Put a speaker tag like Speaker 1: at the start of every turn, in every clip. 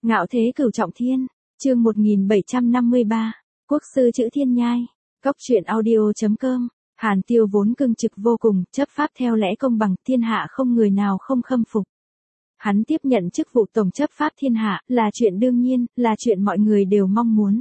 Speaker 1: Ngạo thế cửu trọng thiên, chương 1753, quốc sư chữ thiên nhai, Cóc truyện audio.com. Hàn Tiêu vốn cương trực vô cùng, chấp pháp theo lẽ công bằng, thiên hạ không người nào không khâm phục. Hắn tiếp nhận chức vụ tổng chấp pháp thiên hạ, là chuyện đương nhiên, là chuyện mọi người đều mong muốn.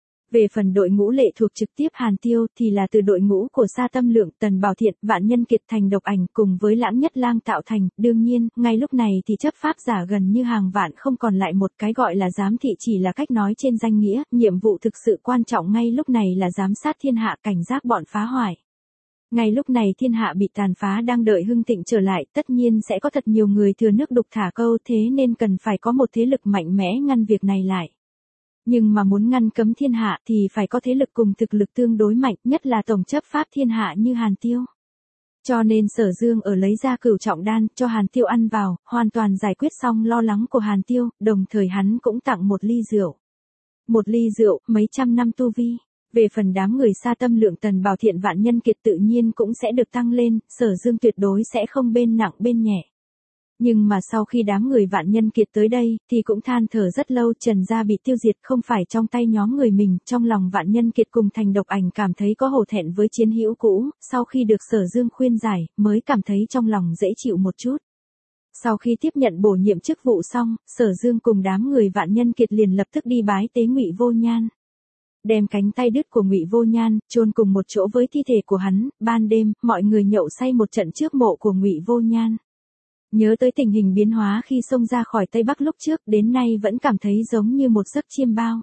Speaker 1: Về phần đội ngũ lệ thuộc trực tiếp Hàn Tiêu thì là từ đội ngũ của Sa Tâm Lượng, Tần Bảo Thiện, Vạn Nhân Kiệt Thành Độc Ảnh cùng với Lãng Nhất Lang tạo thành. Đương nhiên, ngay lúc này thì chấp pháp giả gần như hàng vạn, không còn lại một cái gọi là giám thị, chỉ là cách nói trên danh nghĩa. Nhiệm vụ thực sự quan trọng ngay lúc này là giám sát thiên hạ, cảnh giác bọn phá hoại. Ngay lúc này thiên hạ bị tàn phá đang đợi hưng thịnh trở lại, tất nhiên sẽ có thật nhiều người thừa nước đục thả câu, thế nên cần phải có một thế lực mạnh mẽ ngăn việc này lại. Nhưng mà muốn ngăn cấm thiên hạ thì phải có thế lực cùng thực lực tương đối mạnh, nhất là tổng chấp pháp thiên hạ như Hàn Tiêu. Cho nên Sở Dương ở lấy ra cửu trọng đan cho Hàn Tiêu ăn vào, hoàn toàn giải quyết xong lo lắng của Hàn Tiêu, đồng thời hắn cũng tặng một ly rượu. Một ly rượu, mấy trăm năm tu vi. Về phần đám người Sa Tâm Lượng, Tần Bảo Thiện, Vạn Nhân Kiệt tự nhiên cũng sẽ được tăng lên, Sở Dương tuyệt đối sẽ không bên nặng bên nhẹ. Nhưng mà sau khi đám người Vạn Nhân Kiệt tới đây, thì cũng than thở rất lâu, Trần gia bị tiêu diệt không phải trong tay nhóm người mình, trong lòng Vạn Nhân Kiệt cùng Thành Độc Ảnh cảm thấy có hổ thẹn với chiến hữu cũ, sau khi được Sở Dương khuyên giải, mới cảm thấy trong lòng dễ chịu một chút. Sau khi tiếp nhận bổ nhiệm chức vụ xong, Sở Dương cùng đám người Vạn Nhân Kiệt liền lập tức đi bái tế Ngụy Vô Nhan. Đem cánh tay đứt của Ngụy Vô Nhan chôn cùng một chỗ với thi thể của hắn. Ban đêm, mọi người nhậu say một trận trước mộ của Ngụy Vô Nhan. Nhớ tới tình hình biến hóa khi xông ra khỏi Tây Bắc lúc trước, đến nay vẫn cảm thấy giống như một giấc chiêm bao.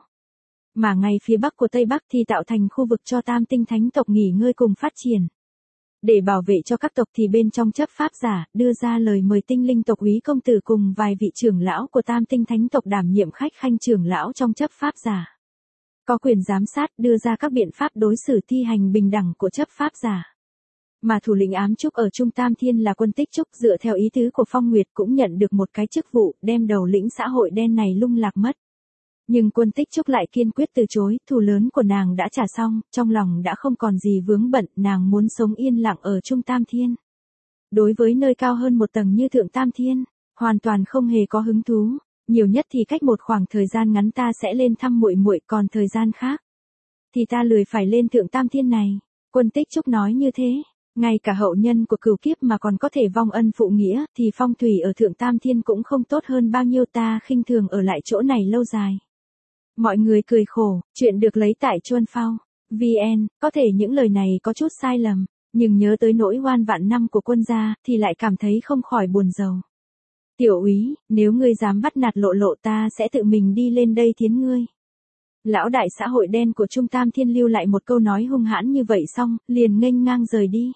Speaker 1: Mà ngay phía bắc của Tây Bắc thì tạo thành khu vực cho Tam Tinh Thánh tộc nghỉ ngơi cùng phát triển. Để bảo vệ cho các tộc thì bên trong chấp pháp giả đưa ra lời mời Tinh Linh tộc Úy công tử cùng vài vị trưởng lão của Tam Tinh Thánh tộc đảm nhiệm khách khanh trưởng lão trong chấp pháp giả. Có quyền giám sát, đưa ra các biện pháp đối xử thi hành bình đẳng của chấp pháp giả. Mà thủ lĩnh ám trúc ở Trung Tam Thiên là Quân Tích Trúc, dựa theo ý tứ của Phong Nguyệt cũng nhận được một cái chức vụ, đem đầu lĩnh xã hội đen này lung lạc mất. Nhưng Quân Tích Trúc lại kiên quyết từ chối, thù lớn của nàng đã trả xong, trong lòng đã không còn gì vướng bận, nàng muốn sống yên lặng ở Trung Tam Thiên. Đối với nơi cao hơn một tầng như Thượng Tam Thiên, hoàn toàn không hề có hứng thú, nhiều nhất thì cách một khoảng thời gian ngắn ta sẽ lên thăm muội muội, còn thời gian khác thì ta lười phải lên Thượng Tam Thiên này. Quân Tích Trúc nói như thế. Ngay cả hậu nhân của cửu kiếp mà còn có thể vong ân phụ nghĩa, thì phong thủy ở Thượng Tam Thiên cũng không tốt hơn bao nhiêu, ta khinh thường ở lại chỗ này lâu dài. Mọi người cười khổ, chuyện được lấy tại Chuân Phao. VN, có thể những lời này có chút sai lầm, nhưng nhớ tới nỗi oan vạn năm của quân gia, thì lại cảm thấy không khỏi buồn rầu. Tiểu úy, nếu ngươi dám bắt nạt Lộ Lộ ta sẽ tự mình đi lên đây thiến ngươi. Lão đại xã hội đen của Trung Tam Thiên lưu lại một câu nói hung hãn như vậy xong, liền nghênh ngang rời đi.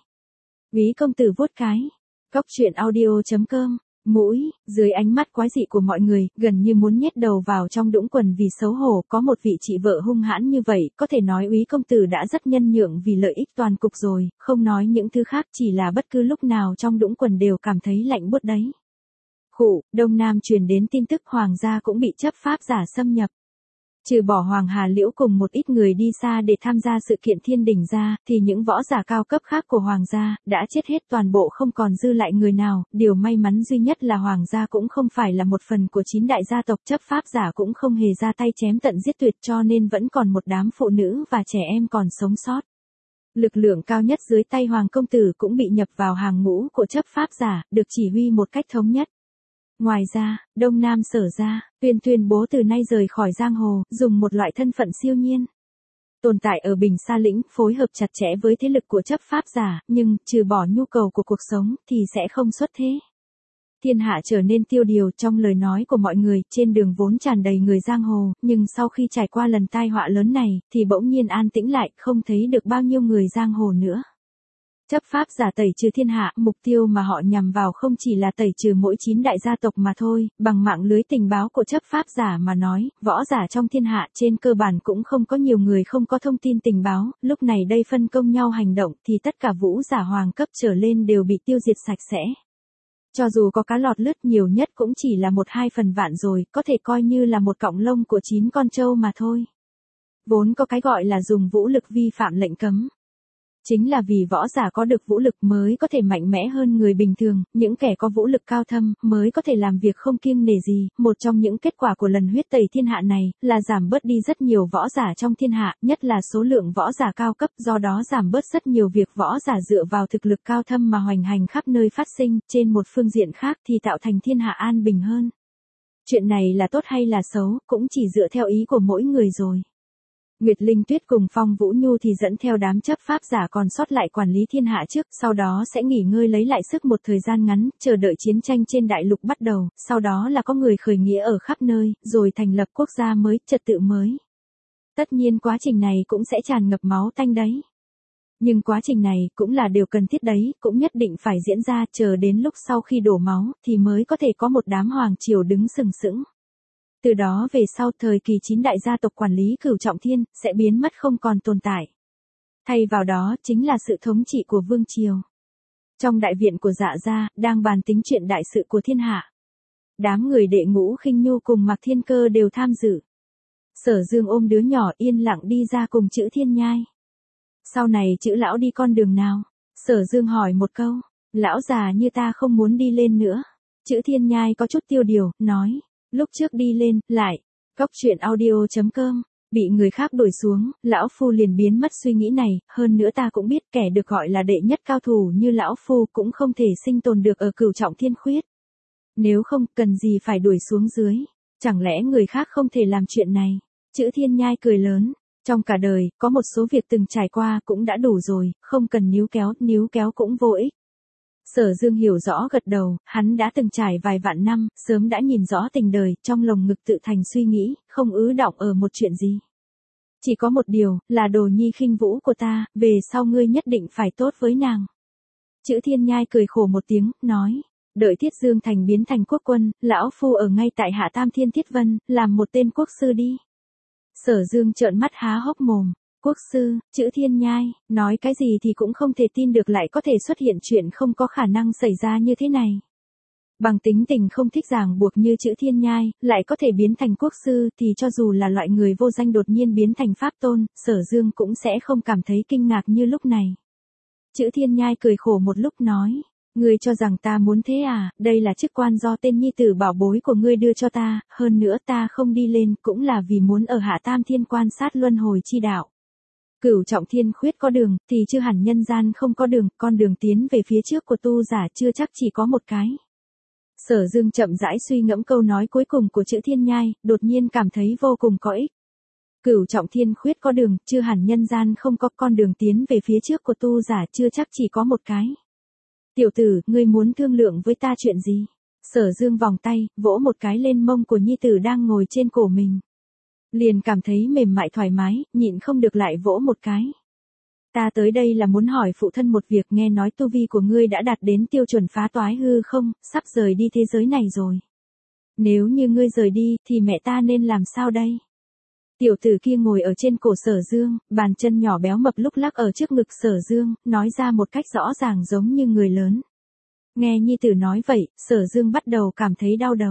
Speaker 1: Úy công tử vuốt cái. Cóc truyện audio.com. Mũi, dưới ánh mắt quái dị của mọi người, gần như muốn nhét đầu vào trong đũng quần vì xấu hổ, có một vị chị vợ hung hãn như vậy, có thể nói Úy công tử đã rất nhân nhượng vì lợi ích toàn cục rồi, không nói những thứ khác, chỉ là bất cứ lúc nào trong đũng quần đều cảm thấy lạnh buốt đấy. Khụ, Đông Nam truyền đến tin tức Hoàng gia cũng bị chấp pháp giả xâm nhập. Trừ bỏ Hoàng Hà Liễu cùng một ít người đi xa để tham gia sự kiện thiên đình ra, thì những võ giả cao cấp khác của Hoàng gia đã chết hết toàn bộ, không còn dư lại người nào. Điều may mắn duy nhất là Hoàng gia cũng không phải là một phần của 9 đại gia tộc, chấp pháp giả cũng không hề ra tay chém tận giết tuyệt, cho nên vẫn còn một đám phụ nữ và trẻ em còn sống sót. Lực lượng cao nhất dưới tay Hoàng công tử cũng bị nhập vào hàng ngũ của chấp pháp giả, được chỉ huy một cách thống nhất. Ngoài ra, Đông Nam Sở gia tuyên bố từ nay rời khỏi giang hồ, dùng một loại thân phận siêu nhiên. Tồn tại ở Bình Sa Lĩnh, phối hợp chặt chẽ với thế lực của chấp pháp giả, nhưng, trừ bỏ nhu cầu của cuộc sống, thì sẽ không xuất thế. Thiên hạ trở nên tiêu điều trong lời nói của mọi người, trên đường vốn tràn đầy người giang hồ, nhưng sau khi trải qua lần tai họa lớn này, thì bỗng nhiên an tĩnh lại, không thấy được bao nhiêu người giang hồ nữa. Chấp pháp giả tẩy trừ thiên hạ, mục tiêu mà họ nhằm vào không chỉ là tẩy trừ mỗi 9 đại gia tộc mà thôi, bằng mạng lưới tình báo của chấp pháp giả mà nói, võ giả trong thiên hạ trên cơ bản cũng không có nhiều người không có thông tin tình báo, lúc này đây phân công nhau hành động thì tất cả vũ giả hoàng cấp trở lên đều bị tiêu diệt sạch sẽ. Cho dù có cá lọt lướt, nhiều nhất cũng chỉ là 1-2 phần vạn rồi, có thể coi như là một cọng lông của 9 con trâu mà thôi. Vốn có cái gọi là dùng vũ lực vi phạm lệnh cấm. Chính là vì võ giả có được vũ lực mới có thể mạnh mẽ hơn người bình thường, những kẻ có vũ lực cao thâm mới có thể làm việc không kiêng nể gì. Một trong những kết quả của lần huyết tẩy thiên hạ này là giảm bớt đi rất nhiều võ giả trong thiên hạ, nhất là số lượng võ giả cao cấp, do đó giảm bớt rất nhiều việc võ giả dựa vào thực lực cao thâm mà hoành hành khắp nơi phát sinh. Trên một phương diện khác thì tạo thành thiên hạ an bình hơn. Chuyện này là tốt hay là xấu, cũng chỉ dựa theo ý của mỗi người rồi. Nguyệt Linh Tuyết cùng Phong Vũ Nhu thì dẫn theo đám chấp pháp giả còn sót lại quản lý thiên hạ trước, sau đó sẽ nghỉ ngơi lấy lại sức một thời gian ngắn, chờ đợi chiến tranh trên đại lục bắt đầu, sau đó là có người khởi nghĩa ở khắp nơi, rồi thành lập quốc gia mới, trật tự mới. Tất nhiên quá trình này cũng sẽ tràn ngập máu tanh đấy. Nhưng quá trình này cũng là điều cần thiết đấy, cũng nhất định phải diễn ra, chờ đến lúc sau khi đổ máu thì mới có thể có một đám hoàng triều đứng sừng sững. Từ đó về sau thời kỳ 9 đại gia tộc quản lý Cửu Trọng Thiên sẽ biến mất không còn tồn tại. Thay vào đó chính là sự thống trị của vương triều. Trong đại viện của Dạ gia đang bàn tính chuyện đại sự của thiên hạ. Đám người Đệ Ngũ Khinh Nhu cùng Mạc Thiên Cơ đều tham dự. Sở Dương ôm đứa nhỏ yên lặng đi ra cùng Chữ Thiên Nhai. Sau này Chữ lão đi con đường nào? Sở Dương hỏi một câu. Lão già như ta không muốn đi lên nữa. Chữ Thiên Nhai có chút tiêu điều, nói. Lúc trước đi lên, lại. Góc truyện audio.com. Bị người khác đuổi xuống, lão phu liền biến mất suy nghĩ này, hơn nữa ta cũng biết kẻ được gọi là đệ nhất cao thủ như lão phu cũng không thể sinh tồn được ở Cửu Trọng Thiên Khuyết. Nếu không, cần gì phải đuổi xuống dưới. Chẳng lẽ người khác không thể làm chuyện này? Chữ Thiên Nhai cười lớn. Trong cả đời, có một số việc từng trải qua cũng đã đủ rồi, không cần níu kéo cũng vô ích. Sở Dương hiểu rõ gật đầu, hắn đã từng trải vài vạn năm, sớm đã nhìn rõ tình đời, trong lồng ngực tự thành suy nghĩ, không ứ đọng ở một chuyện gì. Chỉ có một điều, là Đồ Nhi khinh vũ của ta, về sau ngươi nhất định phải tốt với nàng. Chữ Thiên Nhai cười khổ một tiếng, nói, đợi Thiết Dương Thành biến thành quốc quân, lão phu ở ngay tại Hạ Tam Thiên Thiết Vân, làm một tên quốc sư đi. Sở Dương trợn mắt há hốc mồm. Quốc sư, Chữ Thiên Nhai, nói cái gì thì cũng không thể tin được lại có thể xuất hiện chuyện không có khả năng xảy ra như thế này. Bằng tính tình không thích ràng buộc như Chữ Thiên Nhai, lại có thể biến thành quốc sư thì cho dù là loại người vô danh đột nhiên biến thành pháp tôn, Sở Dương cũng sẽ không cảm thấy kinh ngạc như lúc này. Chữ Thiên Nhai cười khổ một lúc nói. Ngươi cho rằng ta muốn thế à, đây là chức quan do tên nhi tử bảo bối của ngươi đưa cho ta, hơn nữa ta không đi lên cũng là vì muốn ở Hạ Tam Thiên quan sát luân hồi chi đạo. Cửu Trọng Thiên Khuyết có đường, thì chưa hẳn nhân gian không có đường, con đường tiến về phía trước của tu giả chưa chắc chỉ có một cái. Sở Dương chậm rãi suy ngẫm câu nói cuối cùng của Chữ Thiên Nhai, đột nhiên cảm thấy vô cùng có ích. Cửu Trọng Thiên Khuyết có đường, chưa hẳn nhân gian không có con đường tiến về phía trước của tu giả chưa chắc chỉ có một cái. Tiểu tử, ngươi muốn thương lượng với ta chuyện gì? Sở Dương vòng tay, vỗ một cái lên mông của nhi tử đang ngồi trên cổ mình. Liền cảm thấy mềm mại thoải mái, nhịn không được lại vỗ một cái. Ta tới đây là muốn hỏi phụ thân một việc, nghe nói tu vi của ngươi đã đạt đến tiêu chuẩn phá toái hư không, sắp rời đi thế giới này rồi. Nếu như ngươi rời đi, thì mẹ ta nên làm sao đây? Tiểu tử kia ngồi ở trên cổ Sở Dương, bàn chân nhỏ béo mập lúc lắc ở trước ngực Sở Dương, nói ra một cách rõ ràng giống như người lớn. Nghe nhi tử nói vậy, Sở Dương bắt đầu cảm thấy đau đầu.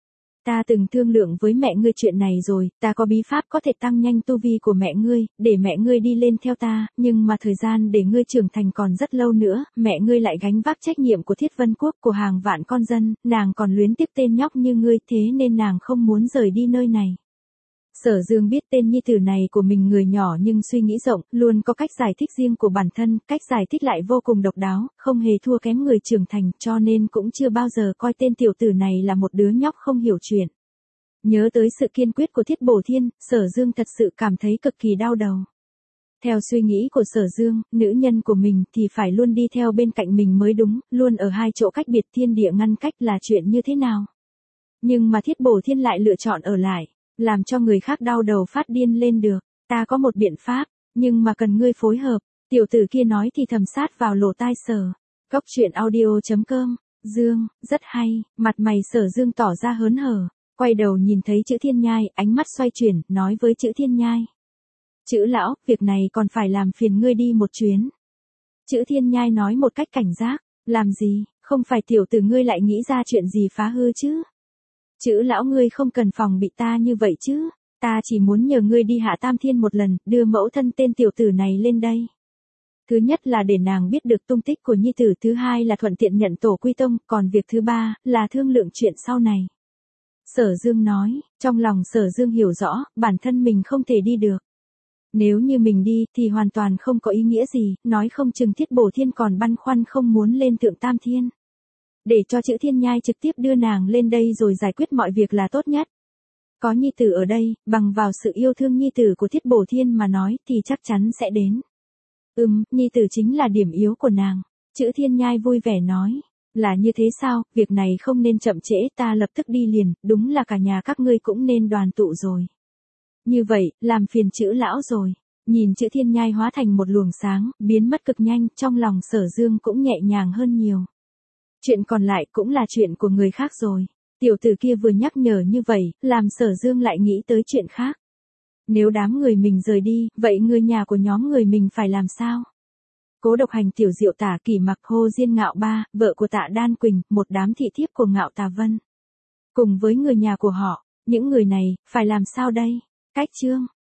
Speaker 1: Ta từng thương lượng với mẹ ngươi chuyện này rồi, ta có bí pháp có thể tăng nhanh tu vi của mẹ ngươi, để mẹ ngươi đi lên theo ta, nhưng mà thời gian để ngươi trưởng thành còn rất lâu nữa, mẹ ngươi lại gánh vác trách nhiệm của Thiết Vân Quốc của hàng vạn con dân, nàng còn luyến tiếc tên nhóc như ngươi, thế nên nàng không muốn rời đi nơi này. Sở Dương biết tên nhi tử này của mình người nhỏ nhưng suy nghĩ rộng, luôn có cách giải thích riêng của bản thân, cách giải thích lại vô cùng độc đáo, không hề thua kém người trưởng thành, cho nên cũng chưa bao giờ coi tên tiểu tử này là một đứa nhóc không hiểu chuyện. Nhớ tới sự kiên quyết của Thiết Bổ Thiên, Sở Dương thật sự cảm thấy cực kỳ đau đầu. Theo suy nghĩ của Sở Dương, nữ nhân của mình thì phải luôn đi theo bên cạnh mình mới đúng, luôn ở hai chỗ cách biệt thiên địa ngăn cách là chuyện như thế nào. Nhưng mà Thiết Bổ Thiên lại lựa chọn ở lại. Làm cho người khác đau đầu phát điên lên được. Ta có một biện pháp, nhưng mà cần ngươi phối hợp. Tiểu tử kia nói thì thầm sát vào lỗ tai Sở. Góc truyện audio.com. Dương, rất hay, mặt mày Sở Dương tỏ ra hớn hở. Quay đầu nhìn thấy Chữ Thiên Nhai, ánh mắt xoay chuyển, nói với Chữ Thiên Nhai. Chữ lão, việc này còn phải làm phiền ngươi đi một chuyến. Chữ Thiên Nhai nói một cách cảnh giác. Làm gì, không phải tiểu tử ngươi lại nghĩ ra chuyện gì phá hư chứ? Chữ lão ngươi không cần phòng bị ta như vậy chứ, ta chỉ muốn nhờ ngươi đi Hạ Tam Thiên một lần, đưa mẫu thân tên tiểu tử này lên đây. Thứ nhất là để nàng biết được tung tích của nhi tử, thứ hai là thuận tiện nhận tổ quy tông, còn việc thứ ba là thương lượng chuyện sau này. Sở Dương nói, trong lòng Sở Dương hiểu rõ, bản thân mình không thể đi được. Nếu như mình đi thì hoàn toàn không có ý nghĩa gì, nói không chừng Thiết Bổ Thiên còn băn khoăn không muốn lên Thượng Tam Thiên. Để cho Chữ Thiên Nhai trực tiếp đưa nàng lên đây rồi giải quyết mọi việc là tốt nhất. Có nhi tử ở đây, bằng vào sự yêu thương nhi tử của Thiết Bổ Thiên mà nói thì chắc chắn sẽ đến. Nhi tử chính là điểm yếu của nàng. Chữ Thiên Nhai vui vẻ nói. Là như thế sao, việc này không nên chậm trễ, ta lập tức đi liền, đúng là cả nhà các ngươi cũng nên đoàn tụ rồi. Như vậy, làm phiền Chữ lão rồi. Nhìn Chữ Thiên Nhai hóa thành một luồng sáng, biến mất cực nhanh, trong lòng Sở Dương cũng nhẹ nhàng hơn nhiều. Chuyện còn lại cũng là chuyện của người khác rồi. Tiểu tử kia vừa nhắc nhở như vậy, làm Sở Dương lại nghĩ tới chuyện khác. Nếu đám người mình rời đi, vậy người nhà của nhóm người mình phải làm sao? Cố Độc Hành, Tiểu Diệu, Tả Kỷ Mặc, Hồ Diên Ngạo Ba, vợ của Tạ Đan Quỳnh, một đám thị thiếp của Ngạo Tà Vân. Cùng với người nhà của họ, những người này, phải làm sao đây? Cách chương